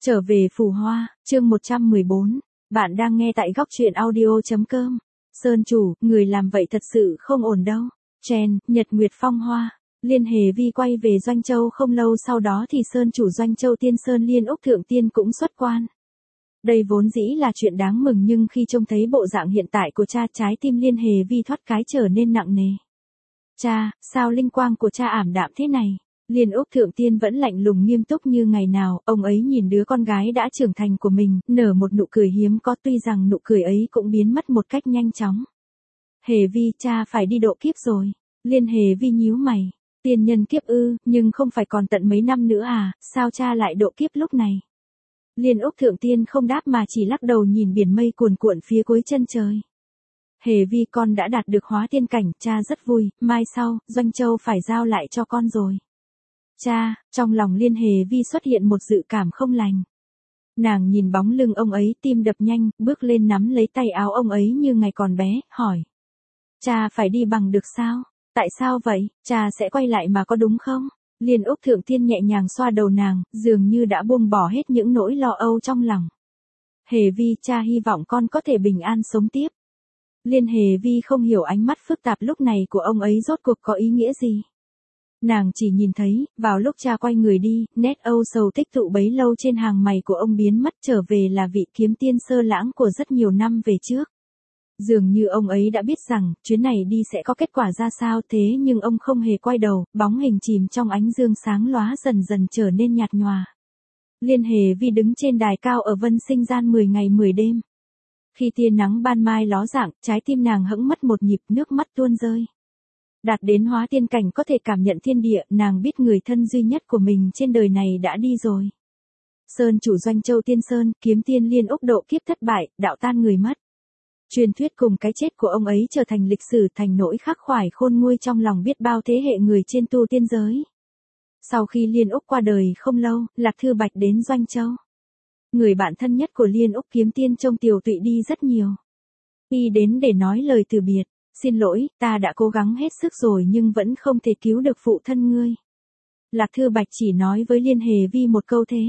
Trở về Phù Hoa, chương 114. Bạn đang nghe tại góc truyện audio.com. Sơn chủ, người làm vậy thật sự không ổn đâu. Chen, Nhật Nguyệt Phong Hoa. Liên Hề Vi quay về Doanh Châu không lâu sau đó thì Sơn chủ Doanh Châu Tiên Sơn Liên Úc Thượng Tiên cũng xuất quan. Đây vốn dĩ là chuyện đáng mừng nhưng khi trông thấy bộ dạng hiện tại của cha, trái tim Liên Hề Vi thoát cái trở nên nặng nề. Cha, sao linh quang của cha ảm đạm thế này? Liên Úc Thượng Tiên vẫn lạnh lùng nghiêm túc như ngày nào, ông ấy nhìn đứa con gái đã trưởng thành của mình, nở một nụ cười hiếm có, tuy rằng nụ cười ấy cũng biến mất một cách nhanh chóng. Hề Vi, cha phải đi độ kiếp rồi. Liên Hề Vi nhíu mày. Tiên nhân kiếp ư, nhưng không phải còn tận mấy năm nữa à, sao cha lại độ kiếp lúc này? Liên Úc Thượng Tiên không đáp mà chỉ lắc đầu nhìn biển mây cuồn cuộn phía cuối chân trời. Hề Vi, con đã đạt được hóa tiên cảnh, cha rất vui, mai sau, Doanh Châu phải giao lại cho con rồi. Cha, trong lòng Liên Hề Vi xuất hiện một dự cảm không lành. Nàng nhìn bóng lưng ông ấy, tim đập nhanh, bước lên nắm lấy tay áo ông ấy như ngày còn bé, hỏi. Cha phải đi bằng được sao? Tại sao vậy? Cha sẽ quay lại mà có đúng không? Liên Úc Thượng Tiên nhẹ nhàng xoa đầu nàng, dường như đã buông bỏ hết những nỗi lo âu trong lòng. Hề Vi, cha hy vọng con có thể bình an sống tiếp. Liên Hề Vi không hiểu ánh mắt phức tạp lúc này của ông ấy rốt cuộc có ý nghĩa gì. Nàng chỉ nhìn thấy, vào lúc cha quay người đi, nét âu sầu tích tụ bấy lâu trên hàng mày của ông biến mất, trở về là vị kiếm tiên sơ lãng của rất nhiều năm về trước. Dường như ông ấy đã biết rằng, chuyến này đi sẽ có kết quả ra sao, thế nhưng ông không hề quay đầu, bóng hình chìm trong ánh dương sáng lóa dần dần trở nên nhạt nhòa. Liên Hề Vi đứng trên đài cao ở Vân Sinh Gian 10 ngày 10 đêm. Khi tia nắng ban mai ló dạng, trái tim nàng hững mất một nhịp, nước mắt tuôn rơi. Đạt đến hóa tiên cảnh có thể cảm nhận thiên địa, nàng biết người thân duy nhất của mình trên đời này đã đi rồi. Sơn chủ Doanh Châu Tiên Sơn, kiếm tiên Liên Úc độ kiếp thất bại, đạo tan người mất. Truyền thuyết cùng cái chết của ông ấy trở thành lịch sử, thành nỗi khắc khoải khôn nguôi trong lòng biết bao thế hệ người trên tu tiên giới. Sau khi Liên Úc qua đời không lâu, Lạc Thư Bạch đến Doanh Châu. Người bạn thân nhất của Liên Úc kiếm tiên trông tiều tụy đi rất nhiều. Y đến để nói lời từ biệt. Xin lỗi, ta đã cố gắng hết sức rồi nhưng vẫn không thể cứu được phụ thân ngươi. Lạc Thư Bạch chỉ nói với Liên Hề Vi một câu thế.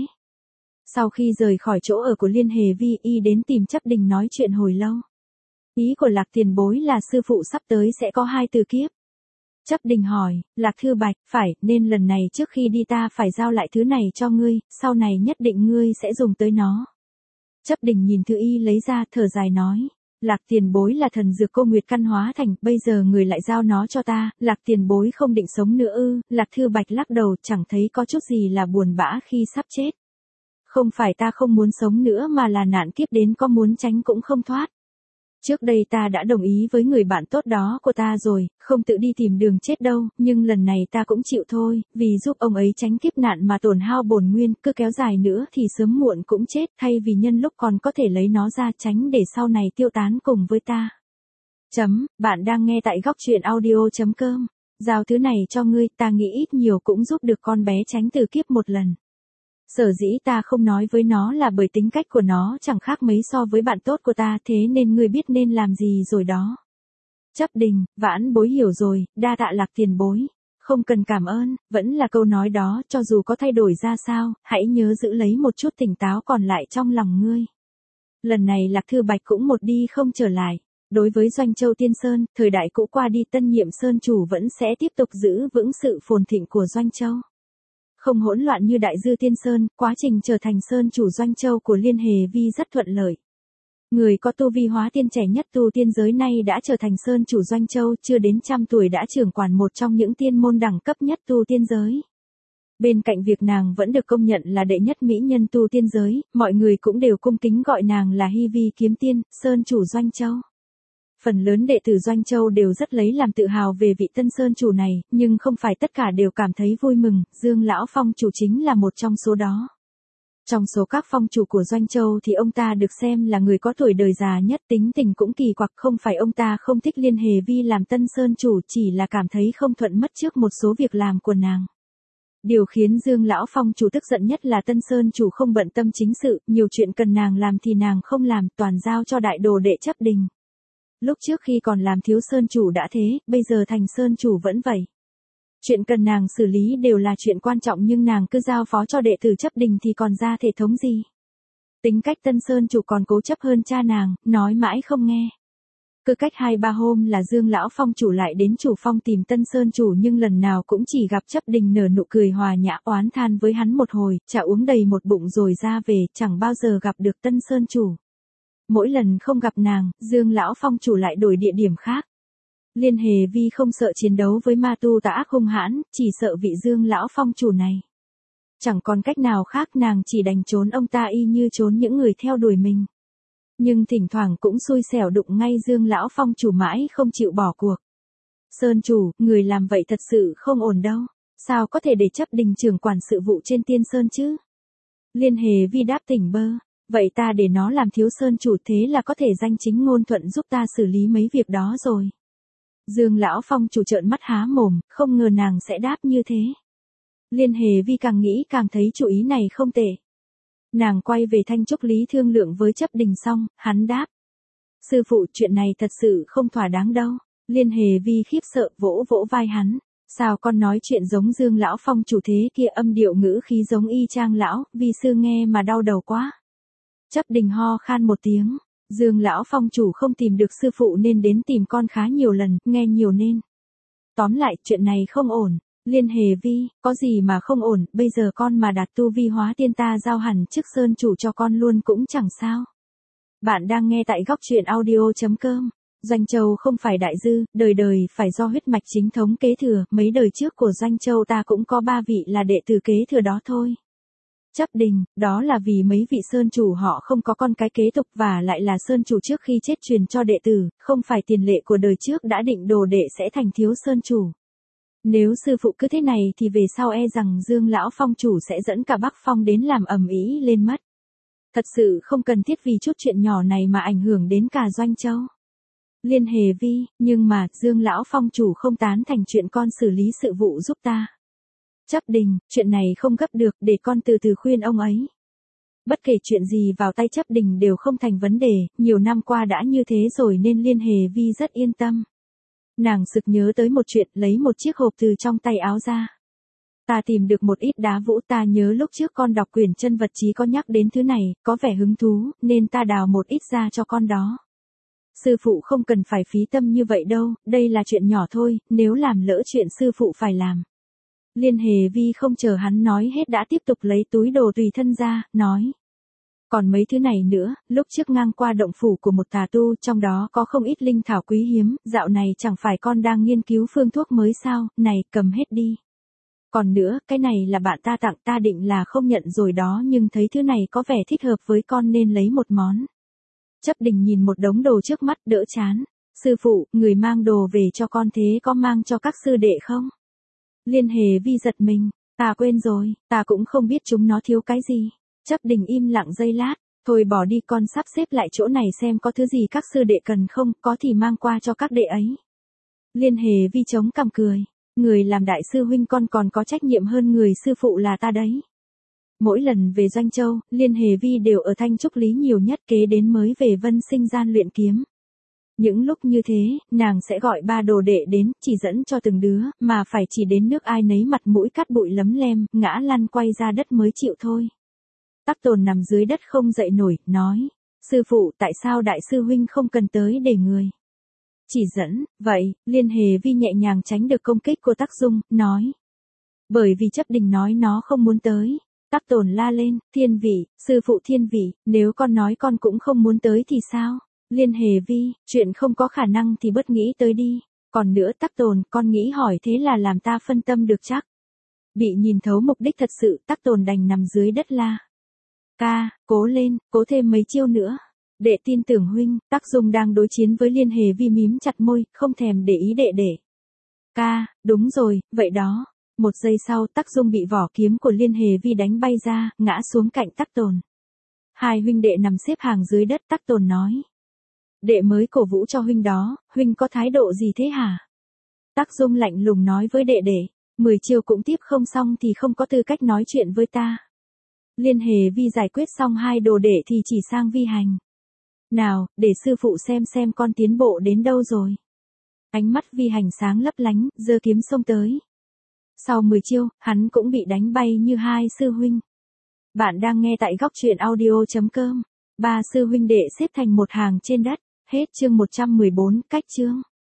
Sau khi rời khỏi chỗ ở của Liên Hề Vi, y đến tìm Chấp Đình nói chuyện hồi lâu. Ý của Lạc tiền bối là sư phụ sắp tới sẽ có 2 từ kiếp. Chấp Đình hỏi, Lạc Thư Bạch, phải, nên lần này trước khi đi ta phải giao lại thứ này cho ngươi, sau này nhất định ngươi sẽ dùng tới nó. Chấp Đình nhìn thứ y lấy ra, thở dài nói. Lạc tiền bối là thần dược cô Nguyệt căn hóa thành, bây giờ người lại giao nó cho ta, Lạc tiền bối không định sống nữa ư? Lạc Thư Bạch lắc đầu, chẳng thấy có chút gì là buồn bã khi sắp chết. Không phải ta không muốn sống nữa mà là nạn kiếp đến có muốn tránh cũng không thoát. Trước đây ta đã đồng ý với người bạn tốt đó của ta rồi, không tự đi tìm đường chết đâu, nhưng lần này ta cũng chịu thôi, vì giúp ông ấy tránh kiếp nạn mà tổn hao bổn nguyên, cứ kéo dài nữa thì sớm muộn cũng chết, thay vì nhân lúc còn có thể lấy nó ra tránh để sau này tiêu tán cùng với ta. Bạn đang nghe tại góc truyện audio.com. Giao thứ này cho ngươi, ta nghĩ ít nhiều cũng giúp được con bé tránh từ kiếp một lần. Sở dĩ ta không nói với nó là bởi tính cách của nó chẳng khác mấy so với bạn tốt của ta, thế nên ngươi biết nên làm gì rồi đó. Chấp Đình, vãn bối hiểu rồi, đa tạ Lạc tiền bối. Không cần cảm ơn, vẫn là câu nói đó, cho dù có thay đổi ra sao, hãy nhớ giữ lấy một chút tỉnh táo còn lại trong lòng ngươi. Lần này Lạc Thư Bạch cũng một đi không trở lại. Đối với Doanh Châu Tiên Sơn, thời đại cũ qua đi, tân nhiệm Sơn chủ vẫn sẽ tiếp tục giữ vững sự phồn thịnh của Doanh Châu. Không hỗn loạn như Đại Dư Tiên Sơn, quá trình trở thành Sơn chủ Doanh Châu của Liên Hề Vi rất thuận lợi. Người có tu vi hóa tiên trẻ nhất tu tiên giới nay đã trở thành Sơn chủ Doanh Châu, chưa đến 100 tuổi đã trưởng quản một trong những tiên môn đẳng cấp nhất tu tiên giới. Bên cạnh việc nàng vẫn được công nhận là đệ nhất mỹ nhân tu tiên giới, mọi người cũng đều cung kính gọi nàng là Hy Vi kiếm tiên, Sơn chủ Doanh Châu. Phần lớn đệ tử Doanh Châu đều rất lấy làm tự hào về vị tân sơn chủ này, nhưng không phải tất cả đều cảm thấy vui mừng, Dương Lão Phong chủ chính là một trong số đó. Trong số các phong chủ của Doanh Châu thì ông ta được xem là người có tuổi đời già nhất, tính tình cũng kỳ quặc, không phải ông ta không thích Liên Hề Vi làm tân sơn chủ, chỉ là cảm thấy không thuận mắt trước một số việc làm của nàng. Điều khiến Dương Lão Phong chủ tức giận nhất là tân sơn chủ không bận tâm chính sự, nhiều chuyện cần nàng làm thì nàng không làm, toàn giao cho đại đồ đệ Chấp Đình. Lúc trước khi còn làm thiếu sơn chủ đã thế, bây giờ thành sơn chủ vẫn vậy. Chuyện cần nàng xử lý đều là chuyện quan trọng nhưng nàng cứ giao phó cho đệ tử chấp đình thì còn ra thể thống gì. Tính cách Tân Sơn chủ còn cố chấp hơn cha nàng, nói mãi không nghe. Cứ cách 2-3 hôm là Dương lão phong chủ lại đến chủ phong tìm Tân Sơn chủ nhưng lần nào cũng chỉ gặp chấp đình nở nụ cười hòa nhã oán than với hắn một hồi, trà uống đầy một bụng rồi ra về, chẳng bao giờ gặp được Tân Sơn chủ. Mỗi lần không gặp nàng, Dương lão phong chủ lại đổi địa điểm khác. Liên Hề Vi không sợ chiến đấu với ma tu tà ác hung hãn, chỉ sợ vị Dương lão phong chủ này. Chẳng còn cách nào khác nàng chỉ đành trốn ông ta y như trốn những người theo đuổi mình. Nhưng thỉnh thoảng cũng xui xẻo đụng ngay Dương lão phong chủ mãi không chịu bỏ cuộc. Sơn chủ, người làm vậy thật sự không ổn đâu. Sao có thể để chấp đình trưởng quản sự vụ trên Tiên Sơn chứ? Liên Hề Vi đáp tỉnh bơ. Vậy ta để nó làm thiếu sơn chủ thế là có thể danh chính ngôn thuận giúp ta xử lý mấy việc đó rồi. Dương lão phong chủ trợn mắt há mồm, không ngờ nàng sẽ đáp như thế. Liên Hề Vi càng nghĩ càng thấy chủ ý này không tệ. Nàng quay về Thanh Trúc Lý thương lượng với chấp đình xong, hắn đáp. Sư phụ, chuyện này thật sự không thỏa đáng đâu. Liên Hề Vi khiếp sợ vỗ vỗ vai hắn. Sao con nói chuyện giống Dương lão phong chủ thế kia, âm điệu ngữ khí giống y chang lão, vi sư nghe mà đau đầu quá. Chấp đình ho khan một tiếng. Dương lão phong chủ không tìm được sư phụ nên đến tìm con khá nhiều lần, nghe nhiều nên. Tóm lại, chuyện này không ổn. Liên Hề Vi, có gì mà không ổn, bây giờ con mà đạt tu vi hóa tiên ta giao hẳn chức sơn chủ cho con luôn cũng chẳng sao. Bạn đang nghe tại góc truyện audio.com. Doanh Châu không phải đại dư, đời đời phải do huyết mạch chính thống kế thừa, mấy đời trước của Doanh Châu ta cũng có 3 vị là đệ tử kế thừa đó thôi. Chấp đình, đó là vì mấy vị sơn chủ họ không có con cái kế tục và lại là sơn chủ trước khi chết truyền cho đệ tử, không phải tiền lệ của đời trước đã định đồ đệ sẽ thành thiếu sơn chủ. Nếu sư phụ cứ thế này thì về sau e rằng Dương lão phong chủ sẽ dẫn cả Bắc Phong đến làm ầm ĩ lên mất. Thật sự không cần thiết vì chút chuyện nhỏ này mà ảnh hưởng đến cả Doanh Châu. Liên Hề Vi, nhưng mà Dương lão phong chủ không tán thành chuyện con xử lý sự vụ giúp ta. Chấp đình, chuyện này không gấp được, để con từ từ khuyên ông ấy. Bất kể chuyện gì vào tay chấp đình đều không thành vấn đề, nhiều năm qua đã như thế rồi nên Liên Hề Vi rất yên tâm. Nàng sực nhớ tới một chuyện, lấy một chiếc hộp từ trong tay áo ra. Ta tìm được một ít đá vũ, ta nhớ lúc trước con đọc quyển chân vật chí có nhắc đến thứ này, có vẻ hứng thú, nên ta đào một ít ra cho con đó. Sư phụ không cần phải phí tâm như vậy đâu, đây là chuyện nhỏ thôi, nếu làm lỡ chuyện sư phụ phải làm. Liên Hề Vi không chờ hắn nói hết đã tiếp tục lấy túi đồ tùy thân ra, nói. Còn mấy thứ này nữa, lúc trước ngang qua động phủ của một tà tu, trong đó có không ít linh thảo quý hiếm, dạo này chẳng phải con đang nghiên cứu phương thuốc mới sao, này, cầm hết đi. Còn nữa, cái này là bạn ta tặng, ta định là không nhận rồi đó nhưng thấy thứ này có vẻ thích hợp với con nên lấy một món. Chấp đình nhìn một đống đồ trước mắt đỡ chán. Sư phụ, người mang đồ về cho con thế có mang cho các sư đệ không? Liên Hề Vi giật mình, ta quên rồi, ta cũng không biết chúng nó thiếu cái gì. Chấp đình im lặng giây lát, thôi bỏ đi, con sắp xếp lại chỗ này xem có thứ gì các sư đệ cần không, có thì mang qua cho các đệ ấy. Liên Hề Vi chống cằm cười, người làm đại sư huynh con còn có trách nhiệm hơn người sư phụ là ta đấy. Mỗi lần về Doanh Châu, Liên Hề Vi đều ở Thanh Trúc Lý nhiều nhất, kế đến mới về Vân Sinh gian luyện kiếm. Những lúc như thế, nàng sẽ gọi 3 đồ đệ đến, chỉ dẫn cho từng đứa, mà phải chỉ đến nước ai nấy mặt mũi cát bụi lấm lem, ngã lăn quay ra đất mới chịu thôi. Tắc Tồn nằm dưới đất không dậy nổi, nói, sư phụ tại sao đại sư huynh không cần tới để người chỉ dẫn, vậy, Liên Hề Vi nhẹ nhàng tránh được công kích của Tắc Dung, nói. Bởi vì chấp đình nói nó không muốn tới. Tắc Tồn la lên, Thiên Vị, sư phụ Thiên Vị, nếu con nói con cũng không muốn tới thì sao? Liên Hề Vi, chuyện không có khả năng thì bớt nghĩ tới đi. Còn nữa Tắc Tồn, con nghĩ hỏi thế là làm ta phân tâm được chắc. Bị nhìn thấu mục đích thật sự, Tắc Tồn đành nằm dưới đất la. Ca, cố lên, cố thêm mấy chiêu nữa. Đệ tin tưởng huynh. Tắc Dung đang đối chiến với Liên Hề Vi mím chặt môi, không thèm để ý đệ. Ca, đúng rồi, vậy đó. Một giây sau, Tắc Dung bị vỏ kiếm của Liên Hề Vi đánh bay ra, ngã xuống cạnh Tắc Tồn. Hai huynh đệ nằm xếp hàng dưới đất, Tắc Tồn nói. Đệ mới cổ vũ cho huynh đó, huynh có thái độ gì thế hả? Tắc Dung lạnh lùng nói với đệ, 10 chiêu cũng tiếp không xong thì không có tư cách nói chuyện với ta. Liên Hề Vi giải quyết xong 2 đồ đệ thì chỉ sang Vi Hành. Nào, để sư phụ xem con tiến bộ đến đâu rồi. Ánh mắt Vi Hành sáng lấp lánh, giơ kiếm xông tới. Sau 10 chiêu, hắn cũng bị đánh bay như hai sư huynh. Bạn đang nghe tại góc truyện audio.com. Ba sư huynh đệ xếp thành một hàng trên đất. Hết chương 114, cách chương.